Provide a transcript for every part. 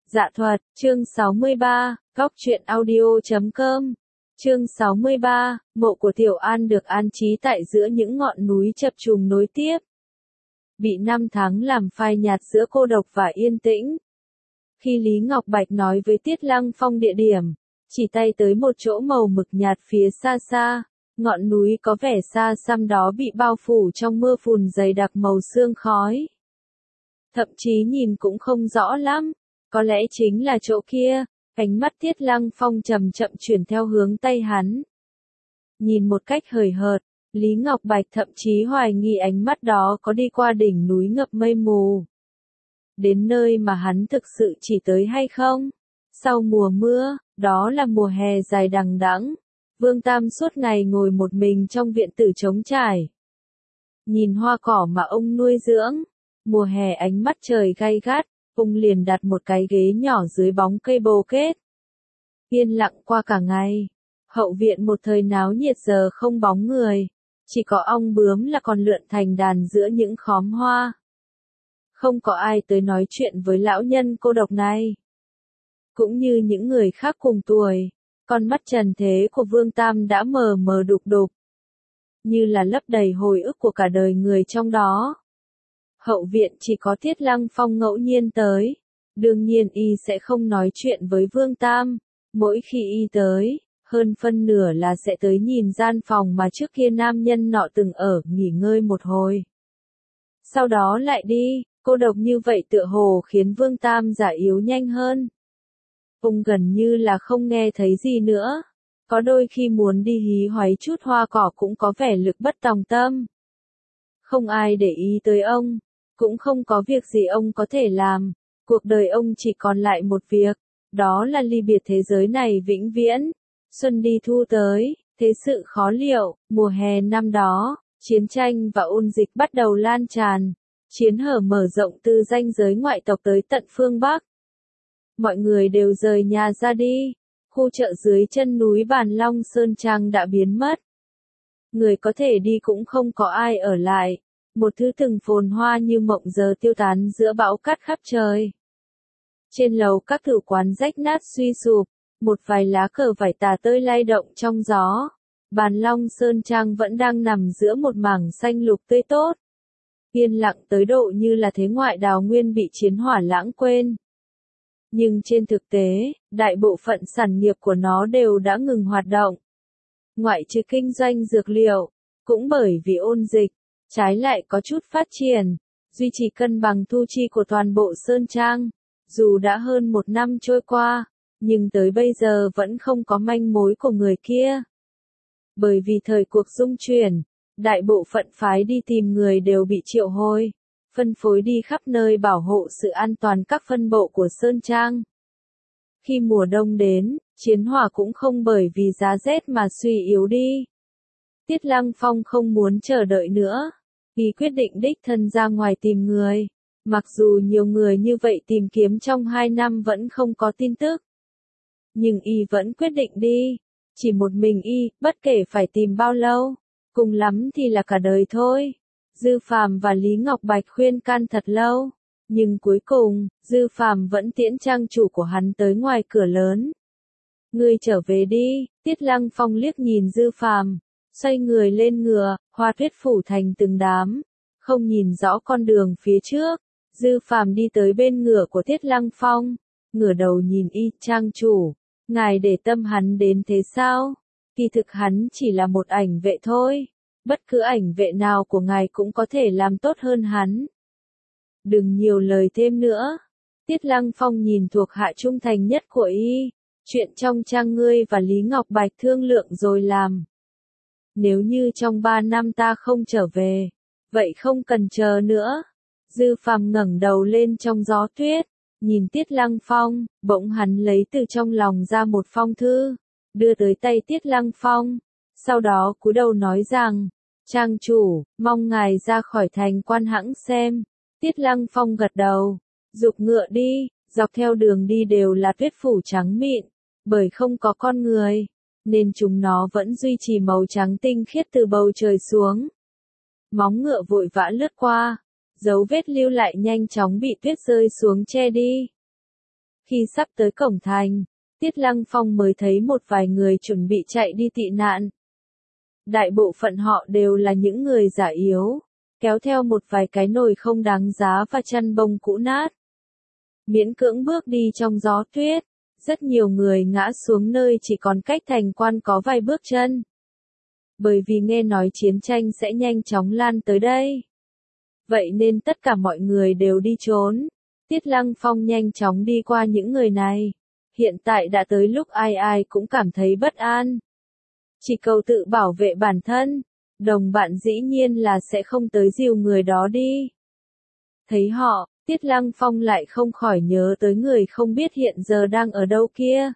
Dạ thuật, chương 63, góc truyện audio.com. Chương 63, mộ của Tiểu An được an trí tại giữa những ngọn núi chập trùng nối tiếp. Bị 5 tháng làm phai nhạt giữa cô độc và yên tĩnh. Khi Lý Ngọc Bạch nói với Tiết Lăng Phong địa điểm, chỉ tay tới một chỗ màu mực nhạt phía xa xa, ngọn núi có vẻ xa xăm đó bị bao phủ trong mưa phùn dày đặc màu sương khói. Thậm chí nhìn cũng không rõ lắm, có lẽ chính là chỗ kia. Ánh mắt Tiết Lăng Phong chậm chậm chuyển theo hướng tay hắn. Nhìn một cách hời hợt, Lý Ngọc Bạch thậm chí hoài nghi ánh mắt đó có đi qua đỉnh núi ngập mây mù. Đến nơi mà hắn thực sự chỉ tới hay không? Sau mùa mưa, đó là mùa hè dài đằng đẵng. Vương Tam suốt ngày ngồi một mình trong viện tử trống trải. Nhìn hoa cỏ mà ông nuôi dưỡng. Mùa hè ánh mắt trời gay gắt, ông liền đặt một cái ghế nhỏ dưới bóng cây bồ kết. Yên lặng qua cả ngày. Hậu viện một thời náo nhiệt giờ không bóng người. Chỉ có ong bướm là còn lượn thành đàn giữa những khóm hoa. Không có ai tới nói chuyện với lão nhân cô độc này. Cũng như những người khác cùng tuổi, con mắt trần thế của Vương Tam đã mờ mờ đục đục. Như là lấp đầy hồi ức của cả đời người trong đó. Hậu viện chỉ có Tiết Lăng Phong ngẫu nhiên tới. Đương nhiên y sẽ không nói chuyện với Vương Tam. Mỗi khi y tới, hơn phân nửa là sẽ tới nhìn gian phòng mà trước kia nam nhân nọ từng ở, nghỉ ngơi một hồi. Sau đó lại đi, cô độc như vậy tựa hồ khiến Vương Tam già yếu nhanh hơn. Ông gần như là không nghe thấy gì nữa. Có đôi khi muốn đi hí hoáy chút hoa cỏ cũng có vẻ lực bất tòng tâm. Không ai để ý tới ông. Cũng không có việc gì ông có thể làm, cuộc đời ông chỉ còn lại một việc, đó là ly biệt thế giới này vĩnh viễn. Xuân đi thu tới, thế sự khó liệu, mùa hè năm đó, chiến tranh và ôn dịch bắt đầu lan tràn, chiến hở mở rộng từ ranh giới ngoại tộc tới tận phương Bắc. Mọi người đều rời nhà ra đi, khu chợ dưới chân núi Bàn Long Sơn Trang đã biến mất. Người có thể đi cũng không có ai ở lại. Một thứ từng phồn hoa như mộng giờ tiêu tán giữa bão cát khắp trời. Trên lầu các tử quán rách nát suy sụp, một vài lá cờ vải tà tơi lay động trong gió. Bàn Long Sơn Trang vẫn đang nằm giữa một mảng xanh lục tươi tốt. Yên lặng tới độ như là thế ngoại đào nguyên bị chiến hỏa lãng quên. Nhưng trên thực tế, đại bộ phận sản nghiệp của nó đều đã ngừng hoạt động. Ngoại trừ kinh doanh dược liệu, cũng bởi vì ôn dịch. Trái lại có chút phát triển, duy trì cân bằng thu chi của toàn bộ Sơn Trang. Dù đã hơn 1 năm trôi qua, nhưng tới bây giờ vẫn không có manh mối của người kia. Bởi vì thời cuộc dung chuyển, đại bộ phận phái đi tìm người đều bị triệu hồi, phân phối đi khắp nơi bảo hộ sự an toàn các phân bộ của Sơn Trang. Khi mùa đông đến, chiến hỏa cũng không bởi vì giá rét mà suy yếu đi. Tiết Lăng Phong không muốn chờ đợi nữa. Y quyết định đích thân ra ngoài tìm người. Mặc dù nhiều người như vậy tìm kiếm trong 2 năm vẫn không có tin tức. Nhưng y vẫn quyết định đi. Chỉ một mình y, bất kể phải tìm bao lâu. Cùng lắm thì là cả đời thôi. Dư Phàm và Lý Ngọc Bạch khuyên can thật lâu. Nhưng cuối cùng, Dư Phàm vẫn tiễn trang chủ của hắn tới ngoài cửa lớn. Ngươi trở về đi, Tiết Lăng Phong liếc nhìn Dư Phàm. Xoay người lên ngựa, hoa tuyết phủ thành từng đám, không nhìn rõ con đường phía trước. Dư Phàm đi tới bên ngựa của Tiết Lăng Phong, ngửa đầu nhìn y, trang chủ, ngài để tâm hắn đến thế sao? Kỳ thực hắn chỉ là một ảnh vệ thôi, bất cứ ảnh vệ nào của ngài cũng có thể làm tốt hơn hắn. Đừng nhiều lời thêm nữa. Tiết Lăng Phong nhìn thuộc hạ trung thành nhất của y, chuyện trong trang ngươi và Lý Ngọc Bạch thương lượng rồi làm. Nếu như trong 3 năm ta không trở về, vậy không cần chờ nữa. Dư Phàm ngẩng đầu lên trong gió tuyết, nhìn Tiết Lăng Phong, bỗng hắn lấy từ trong lòng ra một phong thư, đưa tới tay Tiết Lăng Phong, sau đó cúi đầu nói rằng, trang chủ, mong ngài ra khỏi thành quan hãng xem. Tiết Lăng Phong gật đầu, giục ngựa đi, dọc theo đường đi đều là tuyết phủ trắng mịn, bởi không có con người. Nên chúng nó vẫn duy trì màu trắng tinh khiết từ bầu trời xuống. Móng ngựa vội vã lướt qua, dấu vết lưu lại nhanh chóng bị tuyết rơi xuống che đi. Khi sắp tới cổng thành, Tiết Lăng Phong mới thấy một vài người chuẩn bị chạy đi tị nạn. Đại bộ phận họ đều là những người già yếu, kéo theo một vài cái nồi không đáng giá và chăn bông cũ nát. Miễn cưỡng bước đi trong gió tuyết, rất nhiều người ngã xuống nơi chỉ còn cách thành quan có vài bước chân. Bởi vì nghe nói chiến tranh sẽ nhanh chóng lan tới đây. Vậy nên tất cả mọi người đều đi trốn. Tiết Lăng Phong nhanh chóng đi qua những người này. Hiện tại đã tới lúc ai ai cũng cảm thấy bất an. Chỉ cầu tự bảo vệ bản thân, đồng bạn dĩ nhiên là sẽ không tới dìu người đó đi. Thấy họ, Tiết Lăng Phong lại không khỏi nhớ tới người không biết hiện giờ đang ở đâu kia.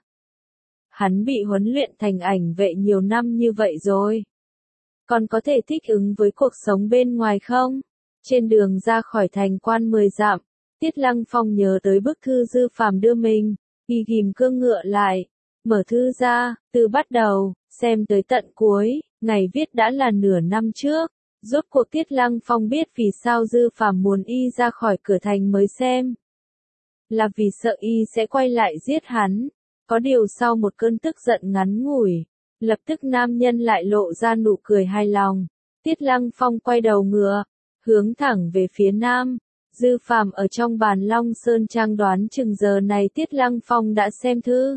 Hắn bị huấn luyện thành ảnh vệ nhiều năm như vậy rồi. Còn có thể thích ứng với cuộc sống bên ngoài không? Trên đường ra khỏi thành quan 10 dặm, Tiết Lăng Phong nhớ tới bức thư Dư Phàm đưa mình, y ghim cương ngựa lại, mở thư ra, từ bắt đầu, xem tới tận cuối, ngày viết đã là nửa năm trước. Rốt cuộc Tiết Lăng Phong biết vì sao Dư Phàm muốn y ra khỏi cửa thành mới xem. Là vì sợ y sẽ quay lại giết hắn. Có điều sau một cơn tức giận ngắn ngủi, lập tức nam nhân lại lộ ra nụ cười hài lòng. Tiết Lăng Phong quay đầu ngựa, hướng thẳng về phía nam. Dư Phàm ở trong bàn Long Sơn Trang đoán chừng giờ này Tiết Lăng Phong đã xem thư.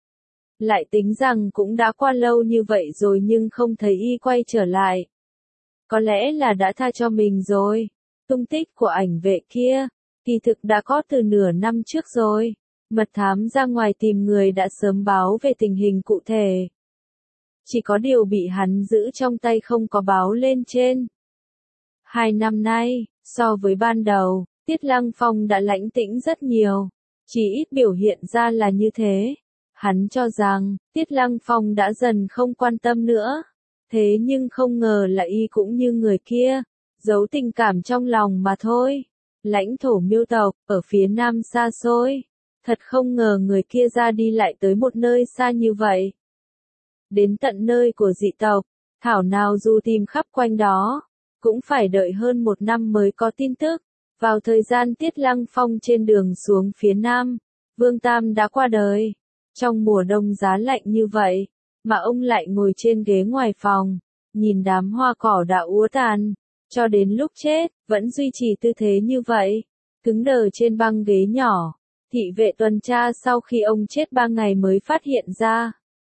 Lại tính rằng cũng đã qua lâu như vậy rồi nhưng không thấy y quay trở lại. Có lẽ là đã tha cho mình rồi. Tung tích của ảnh vệ kia, kỳ thực đã có từ nửa năm trước rồi. Mật thám ra ngoài tìm người đã sớm báo về tình hình cụ thể. Chỉ có điều bị hắn giữ trong tay không có báo lên trên. 2 năm nay, so với ban đầu, Tiết Lăng Phong đã lãnh tĩnh rất nhiều. Chỉ ít biểu hiện ra là như thế. Hắn cho rằng, Tiết Lăng Phong đã dần không quan tâm nữa. Thế nhưng không ngờ là y cũng như người kia, giấu tình cảm trong lòng mà thôi. Lãnh thổ Miêu tộc, ở phía nam xa xôi. Thật không ngờ người kia ra đi lại tới một nơi xa như vậy. Đến tận nơi của dị tộc, thảo nào dù tìm khắp quanh đó, cũng phải đợi hơn 1 năm mới có tin tức. Vào thời gian Tiết Lăng Phong trên đường xuống phía nam, Vương Tam đã qua đời. Trong mùa đông giá lạnh như vậy, mà ông lại ngồi trên ghế ngoài phòng, nhìn đám hoa cỏ đã úa tàn, cho đến lúc chết, vẫn duy trì tư thế như vậy, cứng đờ trên băng ghế nhỏ. Thị vệ tuần tra sau khi ông chết 3 ngày mới phát hiện ra.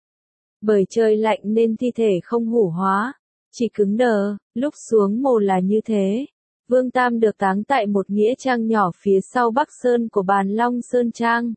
Bởi trời lạnh nên thi thể không hủ hóa, chỉ cứng đờ, lúc xuống mồ là như thế. Vương Tam được táng tại một nghĩa trang nhỏ phía sau Bắc Sơn của bàn Long Sơn Trang.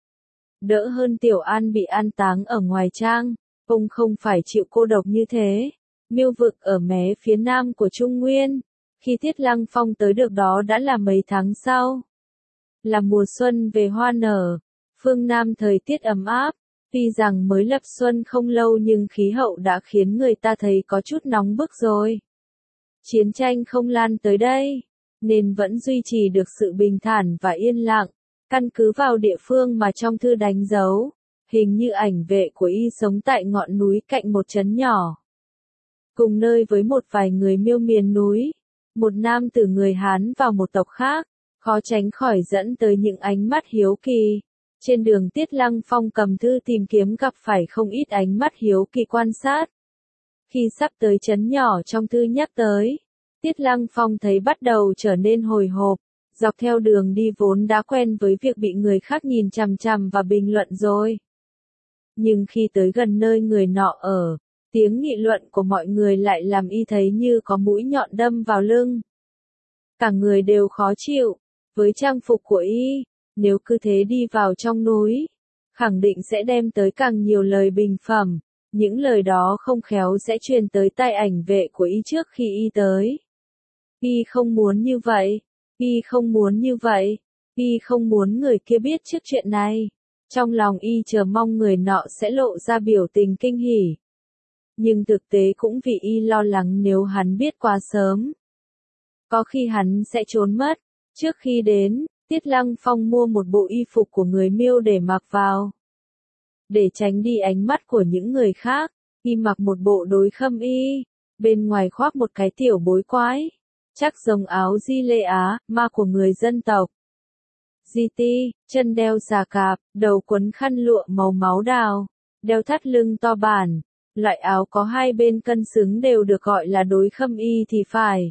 Đỡ hơn Tiểu An bị an táng ở ngoài trang, ông không phải chịu cô độc như thế. Miêu vực ở mé phía nam của Trung Nguyên, khi Tiết Lăng Phong tới được đó đã là mấy tháng sau. Là mùa xuân về hoa nở, phương Nam thời tiết ấm áp, tuy rằng mới lập xuân không lâu nhưng khí hậu đã khiến người ta thấy có chút nóng bức rồi. Chiến tranh không lan tới đây, nên vẫn duy trì được sự bình thản và yên lặng. Căn cứ vào địa phương mà trong thư đánh dấu, hình như ảnh vệ của y sống tại ngọn núi cạnh một trấn nhỏ. Cùng nơi với một vài người Miêu miền núi, một nam tử người Hán và một tộc khác, khó tránh khỏi dẫn tới những ánh mắt hiếu kỳ. Trên đường Tiết Lăng Phong cầm thư tìm kiếm gặp phải không ít ánh mắt hiếu kỳ quan sát. Khi sắp tới trấn nhỏ trong thư nhắc tới, Tiết Lăng Phong thấy bắt đầu trở nên hồi hộp. Dọc theo đường đi vốn đã quen với việc bị người khác nhìn chằm chằm và bình luận rồi. Nhưng khi tới gần nơi người nọ ở, tiếng nghị luận của mọi người lại làm y thấy như có mũi nhọn đâm vào lưng. Cả người đều khó chịu, với trang phục của y, nếu cứ thế đi vào trong núi, khẳng định sẽ đem tới càng nhiều lời bình phẩm, những lời đó không khéo sẽ truyền tới tai ảnh vệ của y trước khi y tới. Y không muốn như vậy. Y không muốn như vậy, y không muốn người kia biết trước chuyện này. Trong lòng y chờ mong người nọ sẽ lộ ra biểu tình kinh hỉ. Nhưng thực tế cũng vì y lo lắng nếu hắn biết quá sớm. Có khi hắn sẽ trốn mất. Trước khi đến, Tiết Lăng Phong mua một bộ y phục của người Miêu để mặc vào. Để tránh đi ánh mắt của những người khác, y mặc một bộ đối khâm y, bên ngoài khoác một cái tiểu bối quái. Chắc giống áo Di Lê Á, ma của người dân tộc. GT, chân đeo xà cạp, đầu quấn khăn lụa màu máu đào, đeo thắt lưng to bản. Loại áo có hai bên cân xứng đều được gọi là đối khâm y thì phải.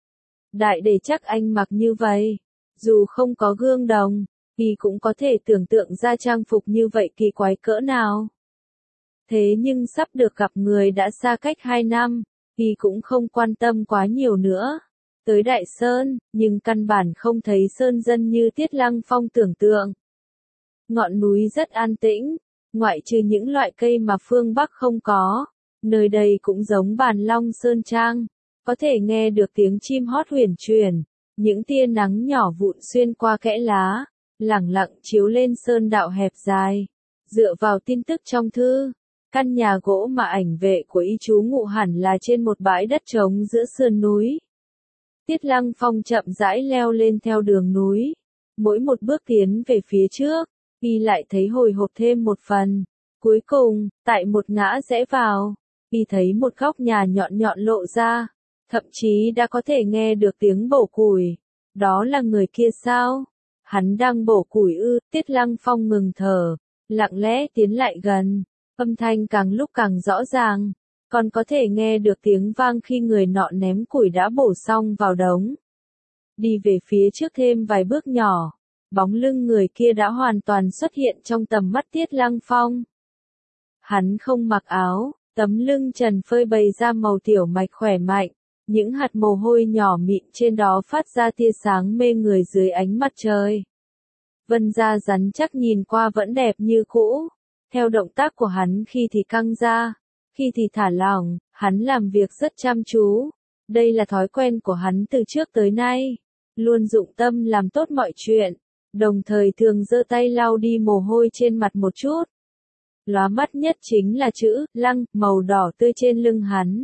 Đại để chắc anh mặc như vậy, dù không có gương đồng, thì cũng có thể tưởng tượng ra trang phục như vậy kỳ quái cỡ nào. Thế nhưng sắp được gặp người đã xa cách 2 năm, thì cũng không quan tâm quá nhiều nữa. Tới Đại Sơn, nhưng căn bản không thấy sơn dân như Tiết Lăng Phong tưởng tượng. Ngọn núi rất an tĩnh, ngoại trừ những loại cây mà phương Bắc không có, nơi đây cũng giống Bàn Long Sơn Trang, có thể nghe được tiếng chim hót huyền chuyển, những tia nắng nhỏ vụn xuyên qua kẽ lá, lẳng lặng chiếu lên sơn đạo hẹp dài. Dựa vào tin tức trong thư, căn nhà gỗ mà ảnh vệ của y trú ngụ hẳn là trên một bãi đất trống giữa sườn núi. Tiết Lăng Phong chậm rãi leo lên theo đường núi, mỗi một bước tiến về phía trước, y lại thấy hồi hộp thêm một phần. Cuối cùng, tại một ngã rẽ vào, y thấy một góc nhà nhọn nhọn lộ ra, thậm chí đã có thể nghe được tiếng bổ củi. Đó là người kia sao? Hắn đang bổ củi ư? Tiết Lăng Phong ngừng thở, lặng lẽ tiến lại gần, âm thanh càng lúc càng rõ ràng, còn có thể nghe được tiếng vang khi người nọ ném củi đã bổ xong vào đống. Đi về phía trước thêm vài bước nhỏ, bóng lưng người kia đã hoàn toàn xuất hiện trong tầm mắt Tiết Lăng Phong. Hắn không mặc áo, tấm lưng trần phơi bày ra màu tiểu mạch khỏe mạnh, những hạt mồ hôi nhỏ mịn trên đó phát ra tia sáng mê người dưới ánh mặt trời. Vân da rắn chắc nhìn qua vẫn đẹp như cũ, theo động tác của hắn khi thì căng ra, khi thì thả lỏng, hắn làm việc rất chăm chú. Đây là thói quen của hắn từ trước tới nay, luôn dụng tâm làm tốt mọi chuyện, đồng thời thường giơ tay lau đi mồ hôi trên mặt một chút. Lóa mắt nhất chính là chữ Lăng màu đỏ tươi trên lưng hắn.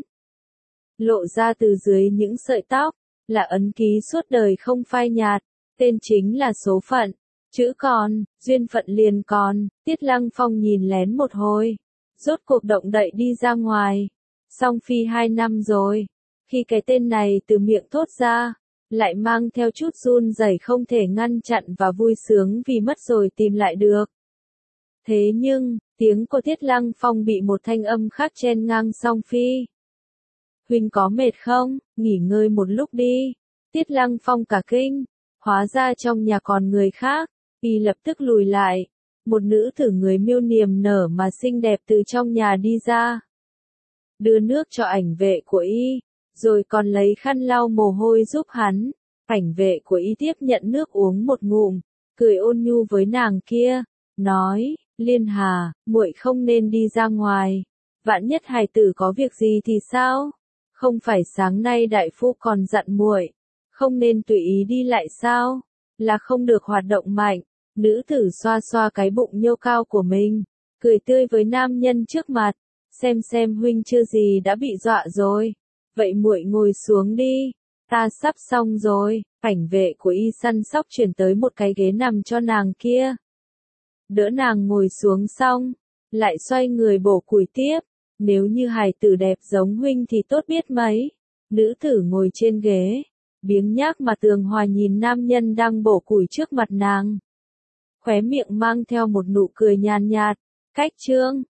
Lộ ra từ dưới những sợi tóc, là ấn ký suốt đời không phai nhạt, tên chính là số phận. Chữ còn, duyên phận liền còn. Tiết Lăng Phong nhìn lén một hồi, rốt cuộc động đậy đi ra ngoài. Song phi 2 năm rồi, khi cái tên này từ miệng thốt ra, lại mang theo chút run rẩy không thể ngăn chặn và vui sướng vì mất rồi tìm lại được. Thế nhưng, tiếng của Tiết Lăng Phong bị một thanh âm khác chen ngang song phi. Huynh có mệt không? Nghỉ ngơi một lúc đi. Tiết Lăng Phong cả kinh, hóa ra trong nhà còn người khác, y lập tức lùi lại. Một nữ tử người miêu niềm nở mà xinh đẹp từ trong nhà đi ra. Đưa nước cho ảnh vệ của y, rồi còn lấy khăn lau mồ hôi giúp hắn. Ảnh vệ của y tiếp nhận nước uống một ngụm, cười ôn nhu với nàng kia, nói, Liên Hà, muội không nên đi ra ngoài. Vạn nhất hài tử có việc gì thì sao? Không phải sáng nay đại phu còn dặn muội, không nên tùy ý đi lại sao? Là không được hoạt động mạnh. Nữ tử xoa xoa cái bụng nhô cao của mình, cười tươi với nam nhân trước mặt, xem huynh chưa gì đã bị dọa rồi. Vậy muội ngồi xuống đi, ta sắp xong rồi. Ảnh vệ của y săn sóc chuyển tới một cái ghế nằm cho nàng kia. Đỡ nàng ngồi xuống xong, lại xoay người bổ củi tiếp. Nếu như hài tử đẹp giống huynh thì tốt biết mấy. Nữ tử ngồi trên ghế, biếng nhác mà tường hòa nhìn nam nhân đang bổ củi trước mặt nàng. Khóe miệng mang theo một nụ cười nhàn nhạt. Cách chương